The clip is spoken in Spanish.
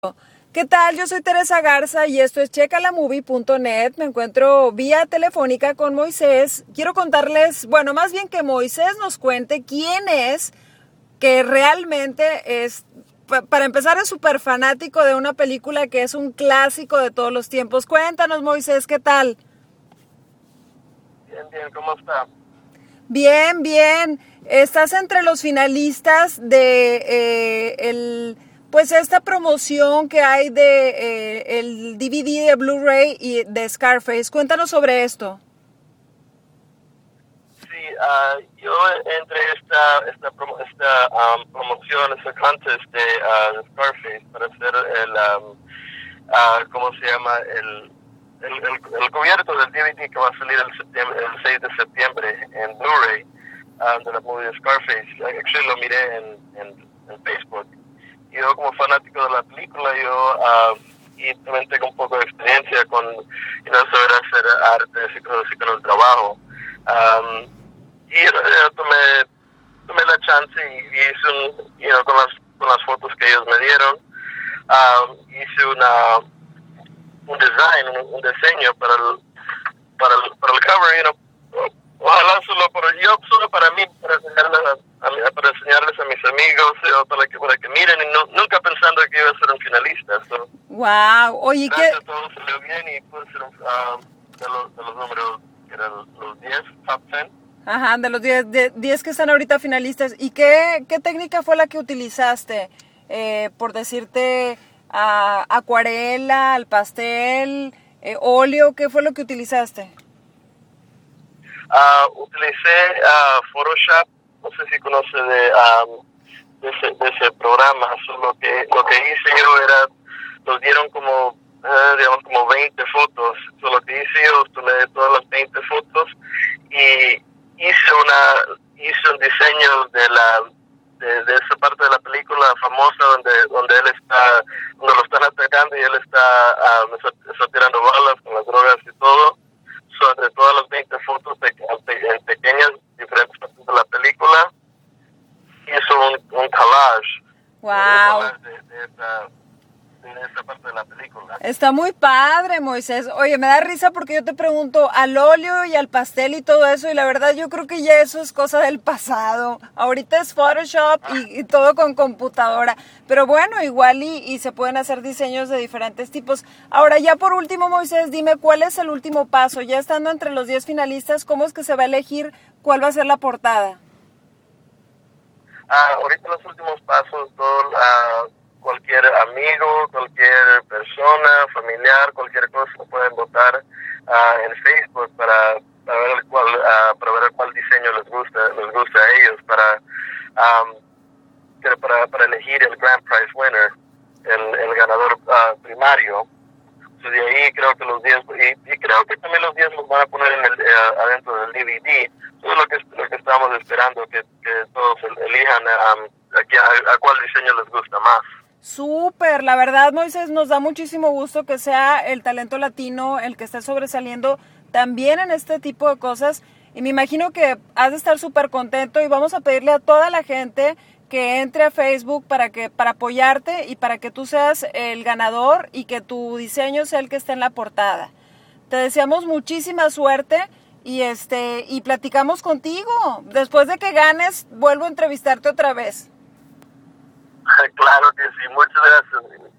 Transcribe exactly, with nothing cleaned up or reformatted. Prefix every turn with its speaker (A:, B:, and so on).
A: ¿Qué tal? Yo soy Teresa Garza y esto es checa la movie punto net. Me encuentro vía telefónica con Moisés. Quiero contarles, bueno, más bien que Moisés nos cuente quién es, que realmente es, para empezar, es súper fanático de una película que es un clásico de todos los tiempos. Cuéntanos, Moisés, ¿qué tal?
B: Bien, bien, ¿cómo está?
A: Bien, bien. Estás entre los finalistas de eh, el... Pues esta promoción que hay de eh, el D V D de Blu-ray y de Scarface. Cuéntanos sobre esto.
B: Sí, uh, yo entre esta esta, promo, esta um, promoción, este contest de uh, Scarface para hacer el, um, uh, ¿cómo se llama? El, el, el, el cubierto del D V D que va a salir el, septiembre, el seis de septiembre en Blu-ray uh, de la movie de Scarface. Actually lo miré en, en, en Facebook. Yo como fanático de la película, yo uh, y también tengo un poco de experiencia con you know, saber hacer arte, así con, así con el trabajo. Um, y uh, tomé, tomé la chance y, y hice un, you know, con las, con las fotos que ellos me dieron, um, hice una, un design, un, un diseño para el, para el, para el cover, you know, ojalá solo, pero yo solo para mí, para enseñarles a, a, para enseñarles a mis amigos, ¿sí? para, que, para que miren, y no, nunca pensando que iba a ser un finalista. So,
A: wow, oye,
B: gracias
A: ¿qué?
B: a todos salió bien y pude ser un, uh, de, los, de los números, que eran los diez, top diez.
A: Ajá, de los diez que están ahorita finalistas. ¿Y qué, qué técnica fue la que utilizaste? Eh, por decirte, uh, acuarela, al pastel, eh, óleo, ¿qué fue lo que utilizaste?
B: Uh, utilicé uh, Photoshop, no sé si conoce de, um, de, ese, de ese programa. So, lo que lo que hice yo era, nos dieron como, uh, digamos, como veinte fotos. So, lo que hice yo, tomé todas las veinte fotos y hice una hice un diseño de la de, de esa parte de la película famosa donde donde él está, donde lo están atacando y él está, uh, está, está tirando balas con las drogas y todo. Entre todas las veinte fotos de, de, en pequeñas diferentes partes de la película, hizo un, un collage,
A: wow.
B: un collage de, de, esa, de esa parte de la película.
A: Está muy padre, Moisés. Oye, me da risa porque yo te pregunto al óleo y al pastel y todo eso, y la verdad yo creo que ya eso es cosa del pasado. Ahorita es Photoshop y, y todo con computadora. Pero bueno, igual y, y se pueden hacer diseños de diferentes tipos. Ahora, ya por último, Moisés, dime cuál es el último paso. Ya estando entre los diez finalistas, ¿cómo es que se va a elegir cuál va a ser la portada?
B: Ah, ahorita los últimos pasos son uh, cualquier amigo, cualquier persona, familiar, cualquier cosa pueden votar uh, en Facebook para, para ver el cual uh, para ver cuál diseño les gusta les gusta a ellos para um, para para elegir el grand prize winner, el, el ganador uh, primario. So, de ahí creo que los diez y, y creo que también los diez los van a poner en el, uh, adentro del D V D. Eso es lo que lo que estamos esperando, que, que todos elijan um, a, a, a cuál diseño les gusta más.
A: Súper, la verdad, Moisés, nos da muchísimo gusto que sea el talento latino el que esté sobresaliendo también en este tipo de cosas, y me imagino que has de estar súper contento, y vamos a pedirle a toda la gente que entre a Facebook para que para apoyarte y para que tú seas el ganador y que tu diseño sea el que esté en la portada. Te deseamos muchísima suerte y este y platicamos contigo. Después de que ganes, vuelvo a entrevistarte otra vez.
B: Claro que sí, muchas gracias.